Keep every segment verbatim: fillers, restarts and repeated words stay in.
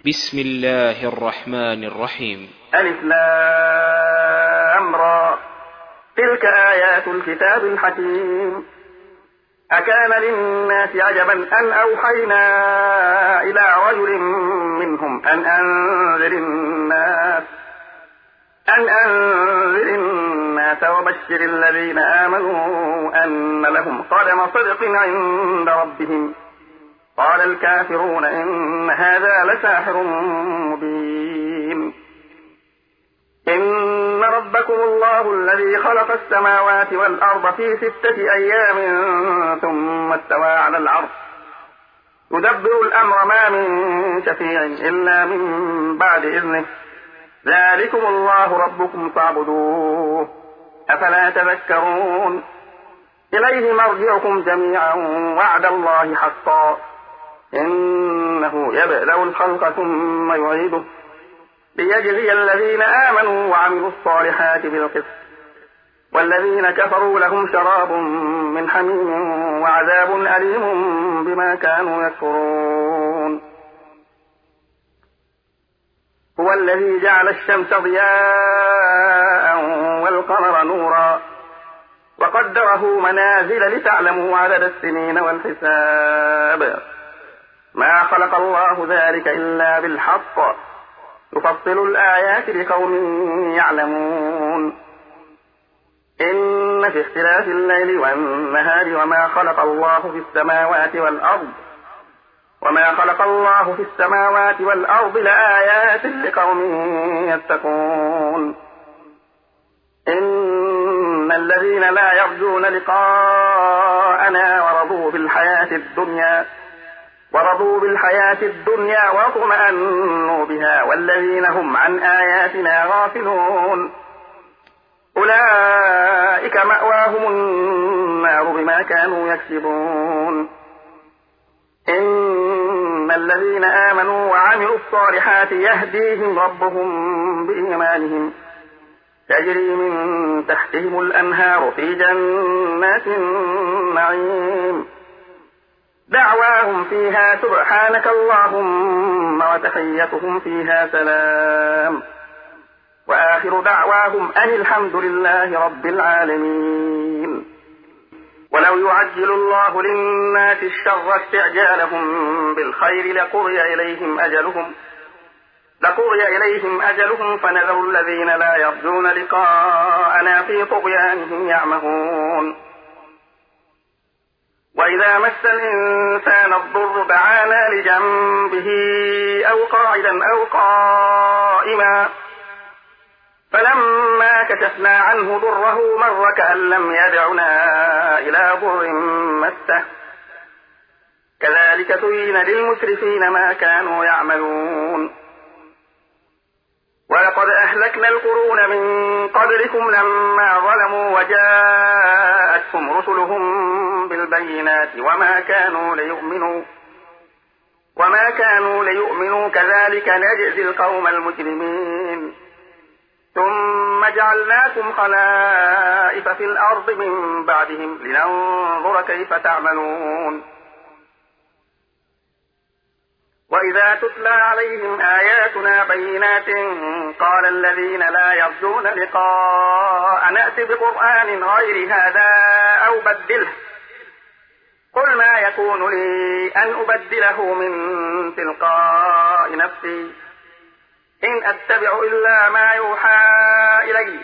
بسم الله الرحمن الرحيم. ألف لام را تلك آيات الكتاب الحكيم. أكان للناس عجبا أن أوحينا إلى رجل منهم أن أنذر الناس أن أنذر الناس وبشر الذين آمنوا أن لهم قدم صدق عند ربهم. قال الكافرون إن هذا لساحر مبين. إن ربكم الله الذي خلق السماوات والأرض في ستة أيام ثم استوى على العرش يدبر الأمر ما من شفيع إلا من بعد إذنه ذلكم الله ربكم فاعبدوه أفلا تذكرون. إليه مرجعكم جميعا وعد الله حقا إنه يبدأ الخلق ثم يعيده ليجزي الذين آمنوا وعملوا الصالحات بالقسط والذين كفروا لهم شراب من حميم وعذاب أليم بما كانوا يكفرون. هو الذي جعل الشمس ضياء والقمر نورا وقدره منازل لتعلموا عدد السنين والحساب. ما خلق الله ذلك إلا بالحق يفصل الآيات لقوم يعلمون. إن في اختلاف الليل والنهار وما خلق الله في السماوات والأرض وما خلق الله في السماوات والأرض لآيات لقوم يتقون. إن الذين لا يرجون لقاءنا ورضوا بالحياة الدنيا ورضوا بالحياة الدنيا واطمأنوا بها والذين هم عن آياتنا غافلون أولئك مأواهم النار بما كانوا يكسبون. إن الذين آمنوا وعملوا الصالحات يهديهم ربهم بإيمانهم تجري من تحتهم الأنهار في جنات النعيم دعواهم فيها سبحانك اللهم وتحيتهم فيها سلام وآخر دعواهم أن الحمد لله رب العالمين. ولو يعجل الله للناس الشر استعجالهم بالخير لقضي إليهم أجلهم لقضي إليهم أجلهم فنذر الذين لا يرجون لقاءنا في طغيانهم يعمهون. وإذا مس الإنسان الضر دعانا لجنبه أو قاعدا أو قائما فلما كشفنا عنه ضره مر كأن لم يدعنا إلى ضر مسه كذلك زين للمسرفين ما كانوا يعملون. ولقد أهلكنا القرون من قبلكم لما ظلموا وجاءتهم رسلهم بالبينات وما كانوا ليؤمنوا وما كانوا ليؤمنوا كذلك نجزي القوم المجرمين. ثم جعلناكم خلائف في الأرض من بعدهم لننظر كيف تعملون. وإذا تتلى عليهم آياتنا بينات قال الذين لا يرجون لقاء نأت بقرآن غير هذا أو بدله قل ما يكون لي أن أبدله من تلقاء نفسي إن أتبع إلا ما يوحى إلي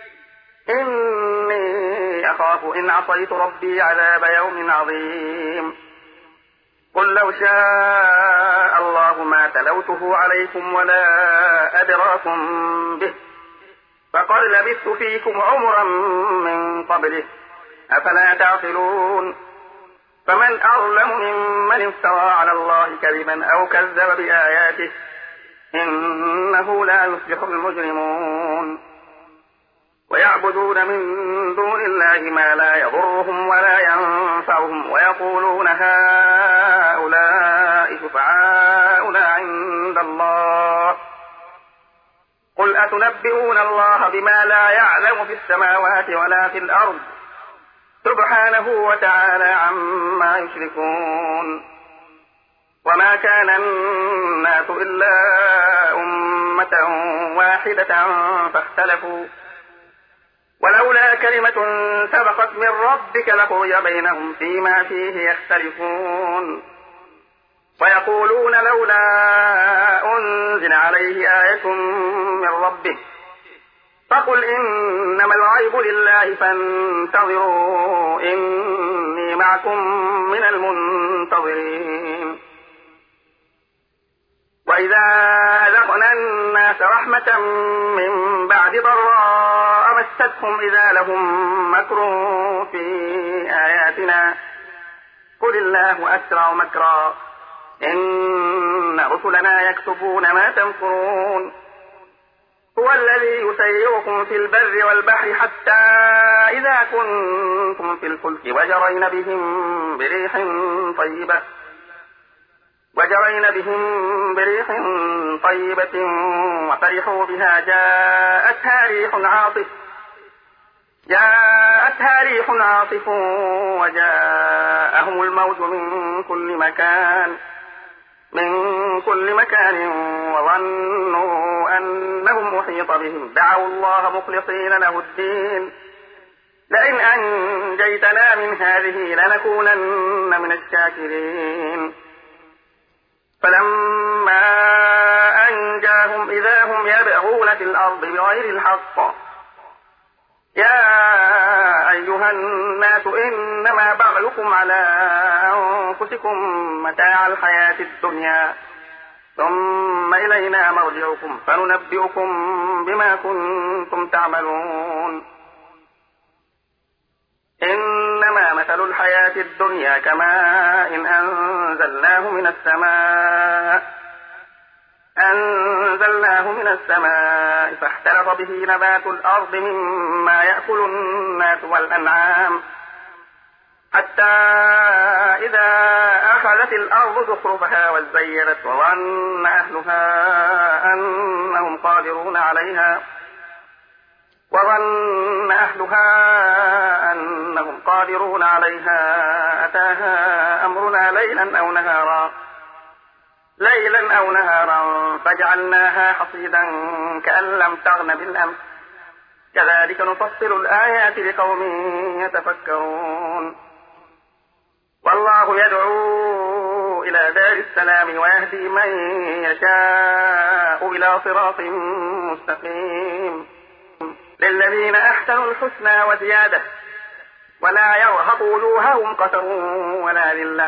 إني أخاف إن عصيت ربي عذاب يوم عظيم. قل لو شاء الله ما تلوته عليكم ولا أدراكم به فقد لبثت فيكم عمرا من قبله أفلا تعقلون. فمن أظلم ممن افترى على الله كذبا أو كذب بآياته إنه لا يفلح المجرمون. ويعبدون من دون الله ما لا يضرهم ولا ينفعهم ويقولون هؤلاء شفعاؤنا عند الله قل أتنبئون الله بما لا يعلم في السماوات ولا في الأرض سبحانه وتعالى عما يشركون. وما كان الناس إلا أمة واحدة فاختلفوا ولولا كلمة سبقت من ربك لقضي بينهم فيما فيه يختلفون ويقولون لولا أنزل عليه آية من ربه فقل إنما الغيب لله فانتظروا إني معكم من المنتظرين. وإذا أذقنا الناس رحمة من بعد ضراء مستهم إذا لهم مكر في آياتنا قل الله أسرع مكرا إن رسلنا يكتبون ما تمكرون. هو الذي يسيركم في البر والبحر حتى إذا كنتم في الفلك وجرين بهم بريح طيبة وجرين بهم بريح طيبة وفرحوا بها جاءتها ريح عاصف جاءتها ريح عاصف وجاءهم الموج من كل مكان من كل مكان وظنوا أنهم محيط بهم دعوا الله مخلصين له الدين لئن أنجيتنا من هذه لنكونن من الشاكرين. فلما أنجاهم إذا هم يبغون في الأرض بغير الحق يا أيها الناس إنما بغيكم على أنفسكم متاع الحياة الدنيا ثم إلينا مرجعكم فننبئكم بما كنتم تعملون. إنما مثل الحياة الدنيا كماء إن أنزلناه من السماء أنزلناه من السماء فاختلط به نبات الأرض مما يأكل الناس والأنعام حتى إذا أخذت الأرض زخرفها وزينت وظن أهلها أنهم قادرون عليها وظن أهلها أنهم قادرون عليها أتاها أمرنا ليلا أو نهارا ليلا أو نهارا فجعلناها حصيدا كأن لم تغن بالأمس كذلك نفصل الآيات لقوم يتفكرون. والله يدعو إلى دار السلام ويهدي من يشاء إلى صراط مستقيم. للذين أحسنوا الحسنى وزيادة ولا يرهق وجوههم قتر ولا ذلة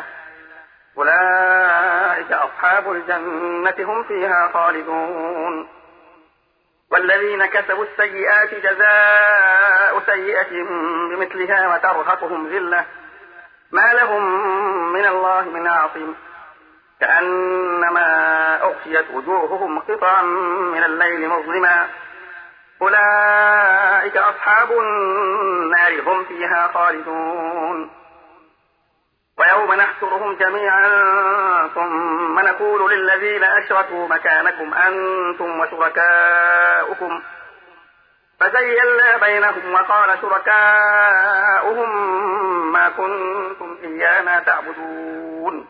أولئك أصحاب الجنة هم فيها خالدون. والذين كسبوا السيئات جزاء سيئة بمثلها وترهقهم ذلة ما لهم من الله من عاصم كأنما أغشيت وجوههم قطعا من الليل مظلما أولئك أصحاب النار هم فيها خالدون. ويوم نحشرهم جميعا ثم نقول للذين أشركوا مكانكم أنتم وشركاؤكم فزيلنا بينهم وقال شركاؤهم ما كنتم إيانا تعبدون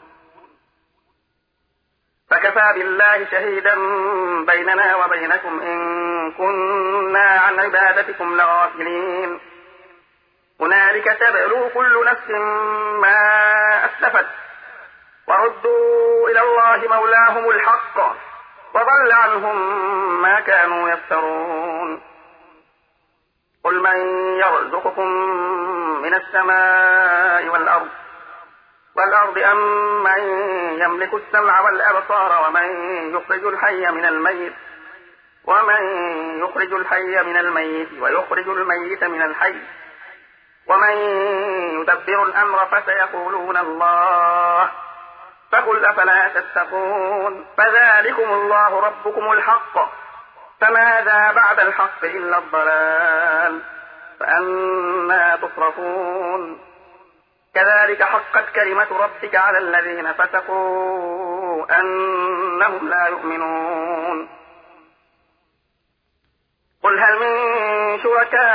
فكفى بالله شهيدا بيننا وبينكم إن كنا عن عبادتكم لغافلين. هنالك تبلو كل نفس ما أسلفت وردوا إلى الله مولاهم الحق وضل عنهم ما كانوا يفترون. قل من يرزقكم من السماء والأرض والأرض أم من يملك السمع والأبصار ومن يخرج الحي من الميت ومن يخرج الحي من الميت ويخرج الميت من الحي ومن يدبر الأمر فسيقولون الله فقل أفلا تتقون. فذلكم الله ربكم الحق فماذا بعد الحق إلا الضلال فأنى تصرفون. كذلك حقت كلمة ربك على الذين فسقوا أنهم لا يؤمنون. قل هل من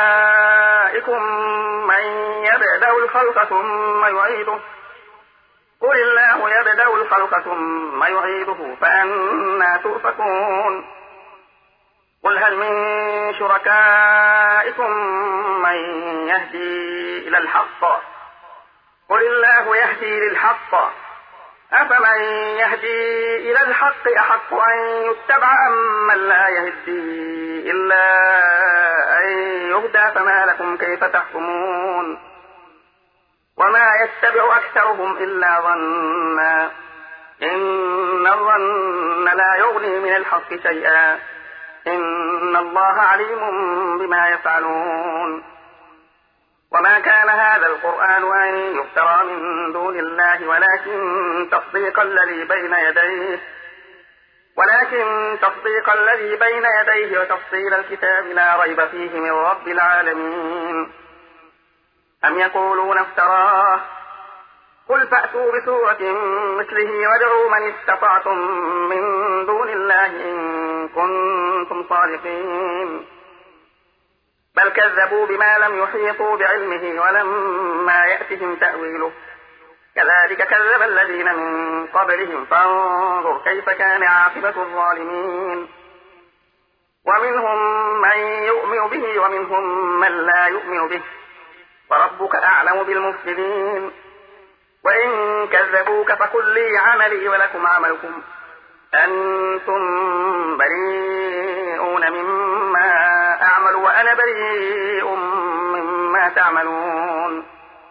شركائكم من يبدأ الخلق ثم يعيده قل الله يبدأ الخلق ثم يعيده فأنى تؤفكون قل هل من شركائكم من يهدي إلى الحق قل الله يهدي للحق أفمن يهدي إلى الحق أحق أن يتبع أم من لا يهدي إلا أن يهدى فما لكم كيف تحكمون وما يتبع أكثرهم إلا ظنا إن الظن لا يغني من الحق شيئا إن الله عليم بما يفعلون وما كان هذا القرآن أن يفترى من دون الله ولكن تصديق الذي بين يديه ولكن تصديق الذي بين يديه وتفصيل الكتاب لا ريب فيه من رب العالمين أم يقولون افتراه قل فأتوا بسورة مثله وادعوا من استطعتم من دون الله إن كنتم صادقين بل كذبوا بما لم يحيطوا بعلمه ولما يأتهم تأويله كذلك كذب الذين من قبلهم فانظر كيف كان عاقبة الظالمين ومنهم من يؤمن به ومنهم من لا يؤمن به وربك أعلم بالمفسدين وإن كذبوك فقل لي عملي ولكم عملكم أنتم بريئون مما أعمل وأنا بريء مما تعملون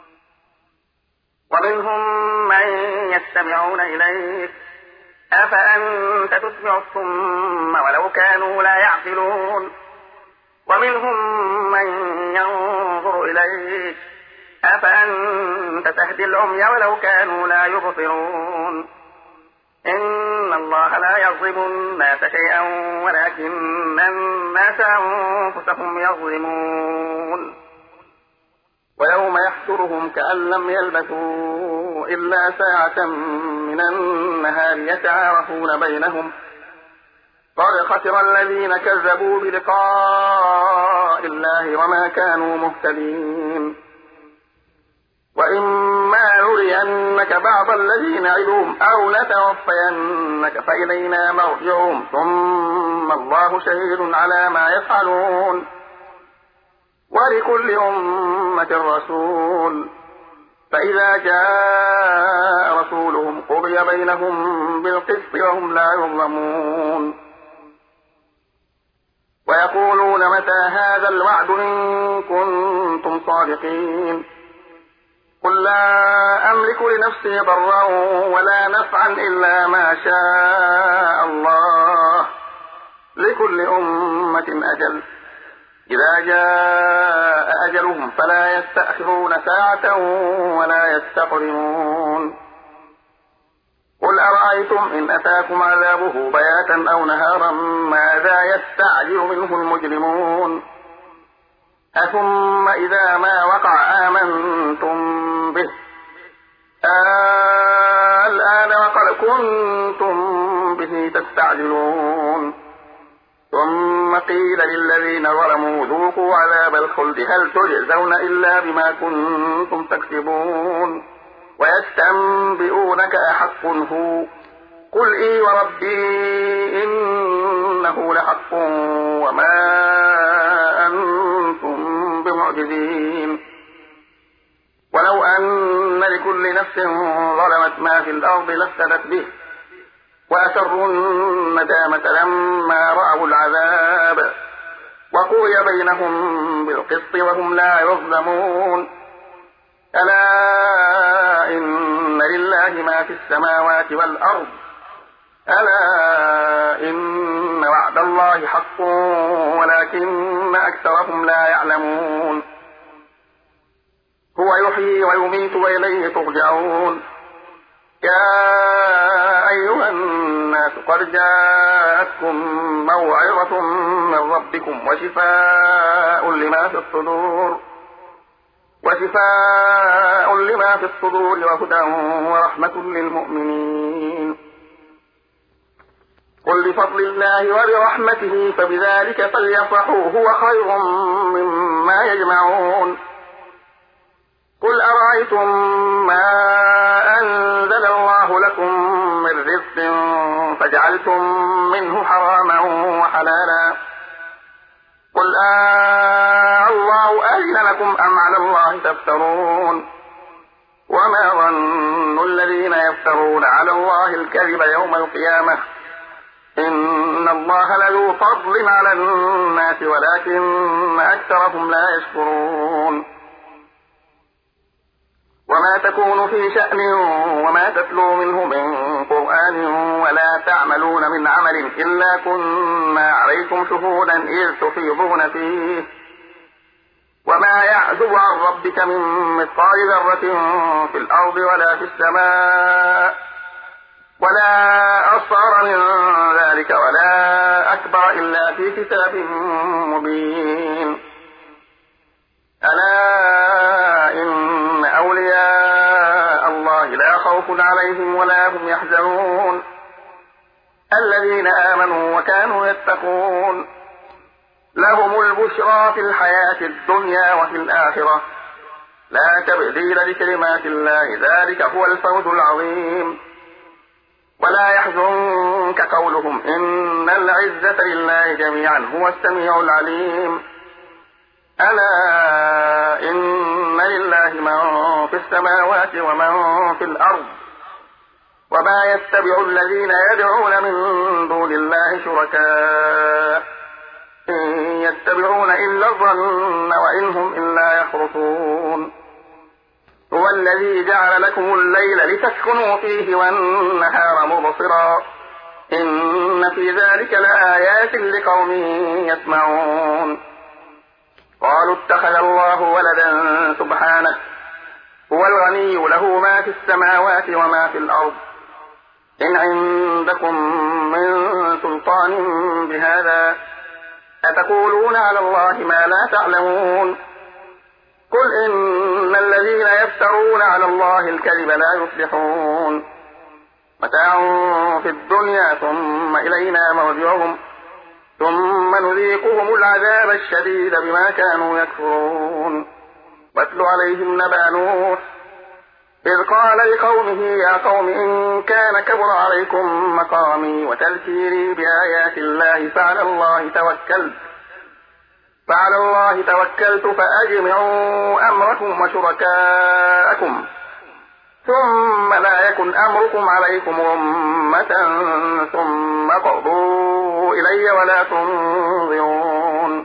ومنهم من يستمعون إليك أفأنت تسمع الصم ولو كانوا لا يعقلون ومنهم من ينظر إليك أفأنت تهدي العمي ولو كانوا لا يبصرون إن الله لا يظلم الناس شيئا ولكن الناس أنفسهم يظلمون ويوم يحشرهم كأن لم يلبثوا إلا ساعة من النهار يتعارفون بينهم قد خسر الذين كذبوا بلقاء الله وما كانوا مهتدين وإما نرينك بعض الذين نعدهم أو نتوفينك فإلينا مرجعهم ثم الله شهيد على ما يفعلون ولكل أمة رسول فإذا جاء رسولهم قضي بينهم بالقسط وهم لا يظلمون ويقولون متى هذا الوعد إن كنتم صادقين قل لا أملك لنفسي ضرا ولا نفعا إلا ما شاء الله لكل أمة أجل إذا جاء أجلهم فلا يستأخرون ساعة ولا يستقدمون قل أرأيتم إن أتاكم عذابه بياتا أو نهارا ماذا يستعجل منه المجرمون أثم إذا ما وقع آمنتم به الآن وقد كنتم به تستعجلون ثم قيل للذين ظلموا ذوقوا عذاب الخلد هل تجزون إلا بما كنتم تكسبون ويستنبئونك أحق هو قل إي وربي إنه لحق وما أنتم بمعجزين ولو أن لكل نفس ظلمت ما في الأرض لافتدت به وأسروا الندامة لما رأوا العذاب وقضي بينهم بالقسط وهم لا يظلمون ألا إن لله ما في السماوات والأرض ألا إن وعد الله حق ولكن أكثرهم لا يعلمون هو يحيي ويميت وإليه ترجعون يا أيها الناس قد جاءتكم موعظة من ربكم وشفاء لما في الصدور وشفاء لما في الصدور وهدى ورحمة للمؤمنين قل بفضل الله وبرحمته فبذلك فليفرحوا هو خير مما يجمعون قل أرأيتم ما أنزل علمتم منه حراما وحلالا قل آه الله أذن لكم أم على الله تفترون وما ظن الذين يفترون على الله الكذب يوم القيامة إن الله لذو فضل على الناس ولكن أكثرهم لا يشكرون وما تكون في شأن وما تتلو منه من قرآن ولا تعملون من عمل إلا كنا عليكم شهودا إذ تفيضون فيه وما يعزب عن ربك من مثقال ذرة في الأرض ولا في السماء ولا أصغر من ذلك ولا أكبر إلا في كتاب مبين ألا إن أولياء الله لا خوف عليهم ولا هم يحزنون الذين آمنوا وكانوا يتقون لهم البشرى في الحياة الدنيا وفي الآخرة لا تبديل لكلمات الله ذلك هو الفوز العظيم ولا يحزنك قولهم إن العزة لله جميعا هو السميع العليم ألا إن لله من في السماوات ومن في الأرض وما يتبع الذين يدعون من دون الله شركاء إن يتبعون إلا الظن وإن هم إلا يخرصون هو الذي جعل لكم الليل لتسكنوا فيه والنهار مبصرا إن في ذلك لآيات لقوم يسمعون قالوا اتخذ الله ولدا سبحانه هو الغني له ما في السماوات وما في الأرض إن عندكم من سلطان بهذا أتقولون على الله ما لا تعلمون قل إن الذين يفترون على الله الكذب لا يفلحون متاع في الدنيا ثم إلينا مرجعهم ثم نذيقهم العذاب الشديد بما كانوا يكفرون واتل عليهم نبأ نوح إذ قال لقومه يا قوم إن كان كبر عليكم مقامي وتذكيري بآيات الله فعلى الله توكلت فعلى الله توكلت فأجمعوا أمركم وشركاءكم ثم لا يكن أمركم عليكم غمة ثم قضوا إلي ولا تنظرون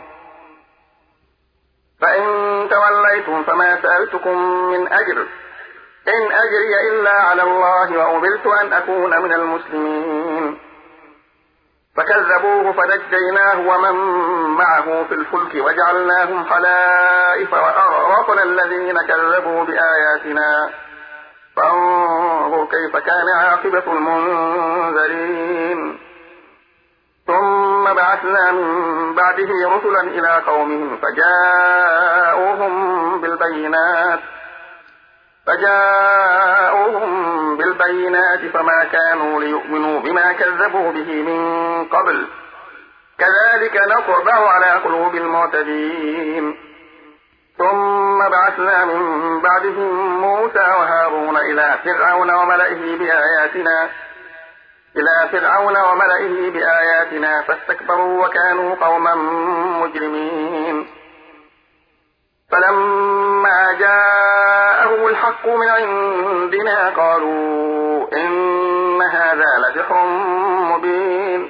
فإن توليتم فما سألتكم من أجر إن أجري إلا على الله وأمرت أن أكون من المسلمين فكذبوه فنجيناه ومن معه في الفلك وجعلناهم خلائف وأغرقنا الذين كذبوا بآياتنا فانظر كيف كان عاقبة المنذرين ثم بعثنا من بعده رسلا إلى قومهم فجاءوهم بالبينات فجاءوهم بالبينات فما كانوا ليؤمنوا بما كذبوا به من قبل كذلك نطبع على قلوب المعتدين ثم بعثنا من بعدهم موسى وهارون إلى فرعون وملئه بآياتنا إلى فرعون وملئه بآياتنا فاستكبروا وكانوا قوما مجرمين فلما جاءهم الحق من عندنا قالوا إن هذا لسحر مبين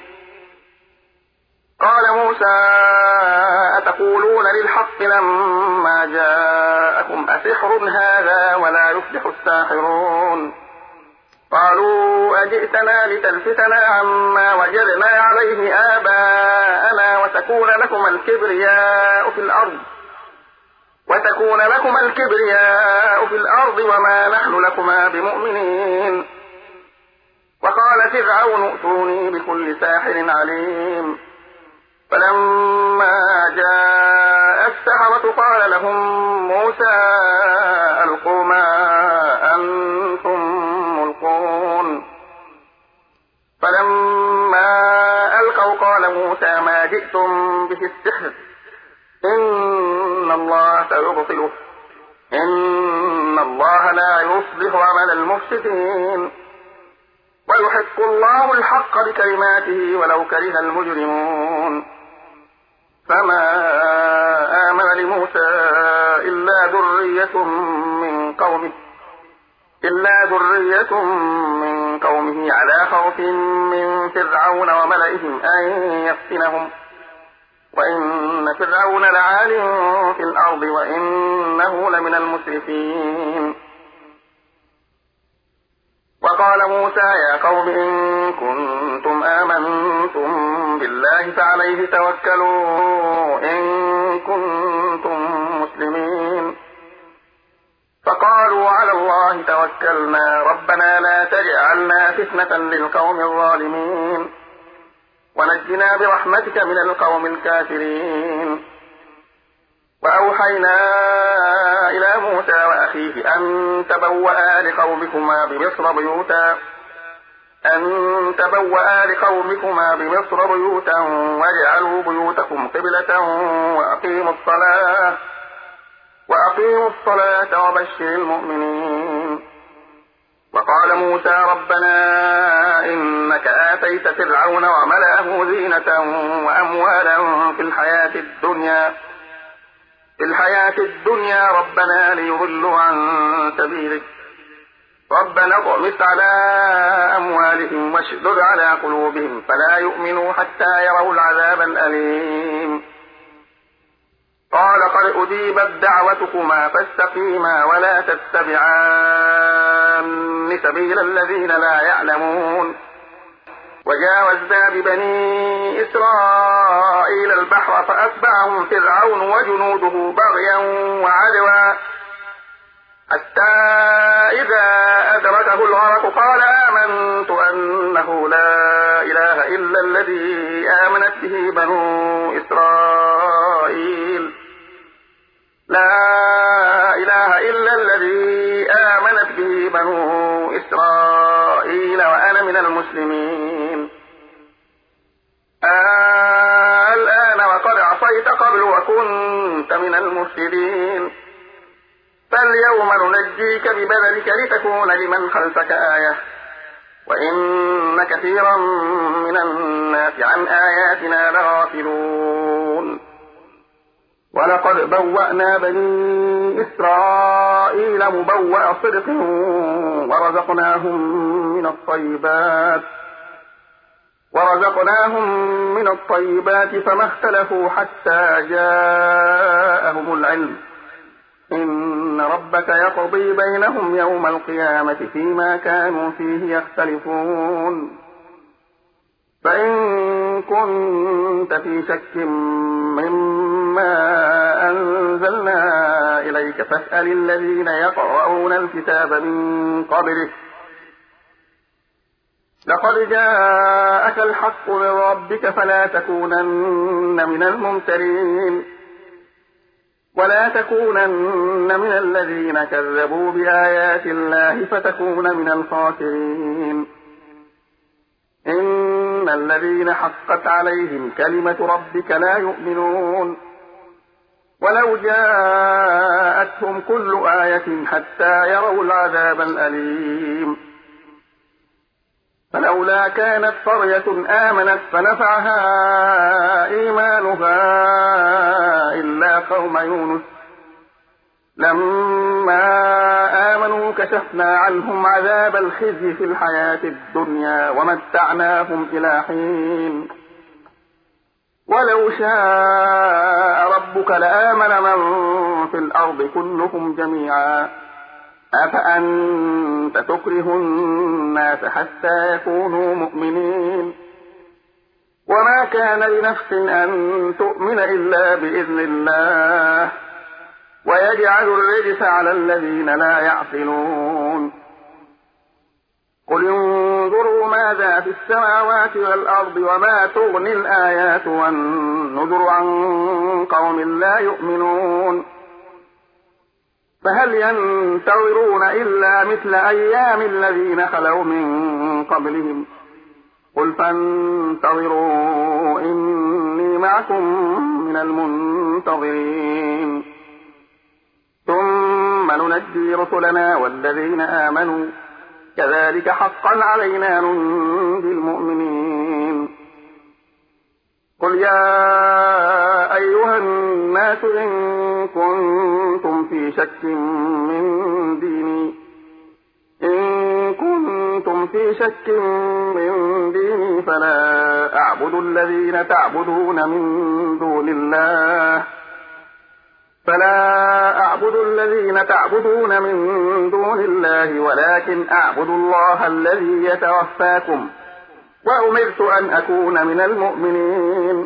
قال موسى أتقولون للحق لما جاءكم أسحر هذا ولا يفلح الساحرون قالوا أجئتنا لتلفتنا عما وجدنا عليه آباءنا وتكون لكم الكبرياء في الأرض وتكون لكم الكبرياء في الأرض وما نحن لكما بمؤمنين وقال فرعون ائتوني بكل ساحر عليم فلما جاء السحرة قال لهم موسى ألقوا ما أنتم ملقون فلما ألقوا قال موسى ما جئتم به السحر إن الله سيبطله إن الله لا يصلح عمل المفسدين ويحق الله الحق بكلماته ولو كره المجرمون فما آمن لموسى إلا ذرية من قومه إلا ذرية من قومه على خوف من فرعون وملئهم أن يفتنهم وإن فرعون لعال في الأرض وإنه لمن المسرفين. وقال موسى يا قوم إن كنتم آمنتم بالله فعليه توكلوا إن كنتم مسلمين. فقالوا على الله توكلنا ربنا لا تجعلنا فتنة للقوم الظالمين ونجنا برحمتك من القوم الكافرين. وأوحينا إلى موسى وأخيه أن تبوأ لقومكما بمصر بيوتا أن تبوأ لقومكما بمصر بيوتا واجعلوا بيوتكم قبلة وأقيموا الصلاة وأقيموا الصلاة وبشر المؤمنين. وقال موسى ربنا إنك آتيت فرعون وملأه زينة وأموالا في الحياة الدنيا في الحياة الدنيا ربنا ليضلوا عن سبيلك ربنا اطمس على أموالهم واشدد على قلوبهم فلا يؤمنوا حتى يروا العذاب الأليم. قال قد أجيبت دعوتكما فاستقيما ولا تتبعان سبيل الذين لا يعلمون. وجاوزنا ببني إسرائيل البحر فأتبعهم فرعون وجنوده بغيا وعدوا حتى إذا أدركه الغرق قال آمنت أنه لا إله إلا الذي آمنت به بنو إسرائيل لا إله إلا الذي آمنت به بنو إسرائيل وأنا من المسلمين. آه الآن وقد عصيت قبل وكنت من المفسدين فاليوم ننجيك ببدنك لتكون لمن خلفك آية وإن كثيرا من الناس عن آياتنا لغافلون. ولقد بوأنا بني إسرائيل مبوأ صدق ورزقناهم من الطيبات ورزقناهم من الطيبات فما اختلفوا حتى جاءهم العلم إن ربك يقضي بينهم يوم القيامة فيما كانوا فيه يختلفون. فإن كنت في شك مما أنزلنا إليك فاسأل الذين يقرؤون الكتاب من قبلك لقد جاءك الحق من ربك فلا تكونن من الممترين ولا تكونن من الذين كذبوا بآيات الله فتكون من الخاسرين. إن الذين حقت عليهم كلمة ربك لا يؤمنون ولو جاءتهم كل آية حتى يروا العذاب الأليم. فلولا كانت قرية آمنت فنفعها إيمانها إلا قوم يونس لما آمنوا كشفنا عنهم عذاب الخزي في الحياة الدنيا ومتعناهم إلى حين. ولو شاء ربك لآمن من في الأرض كلهم جميعا أفأنت تكره الناس حتى يكونوا مؤمنين وما كان لنفس أن تؤمن إلا بإذن الله ويجعل الرجس على الذين لا يعقلون. قل انظروا ماذا في السماوات والأرض وما تغني الآيات والنذر عن قوم لا يؤمنون فهل ينتظرون إلا مثل أيام الذين خلوا من قبلهم قل فانتظروا إني معكم من المنتظرين ثم ننجي رسلنا والذين آمنوا كذلك حقا علينا ننجي المؤمنين. قل يا أيها الناس إن كنتم في شك من ديني إن كنتم في شك من ديني فلا أعبد الذين تعبدون من دون الله فلا أعبد الذين تعبدون من دون الله ولكن أعبد الله الذي يتوفاكم وأمرت أن أكون من المؤمنين.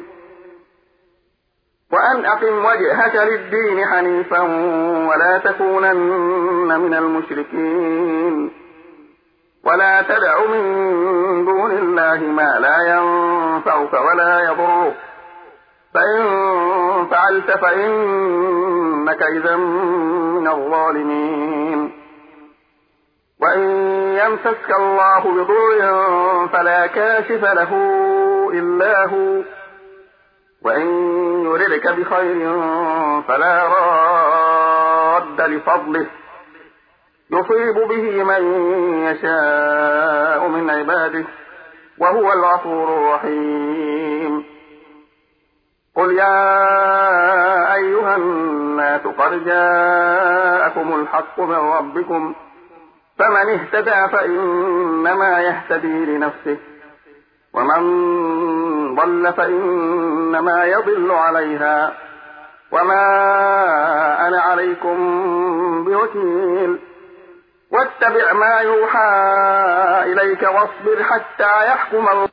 وأن أقم وجهك للدين حنيفا ولا تكونن من المشركين ولا تدع من دون الله ما لا ينفعك ولا يضرك فإن فعلت فإنك إذا من الظالمين. وإن يمسسك الله بضر فلا كاشف له إلا هو وإن يردك بخير فلا راد لفضله يصيب به من يشاء من عباده وهو الغفور الرحيم. قل يا أيها الناس قد جاءكم الحق من ربكم فمن اهتدى فإنما يهتدي لنفسه ومن ضل فإنما يضل عليها وما أنا عليكم بوكيل. واتبع ما يوحى إليك واصبر حتى يحكم الله